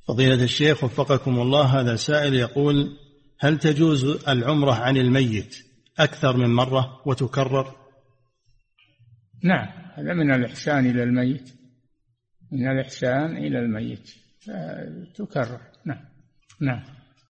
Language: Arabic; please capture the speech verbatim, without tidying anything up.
فضيلة الشيخ وفقكم الله، هذا سائل يقول: هل تجوز العمرة عن الميت أكثر من مرة وتكرر؟ نعم، هذا من الإحسان إلى الميت، من الإحسان إلى الميت تكرر. نعم نعم.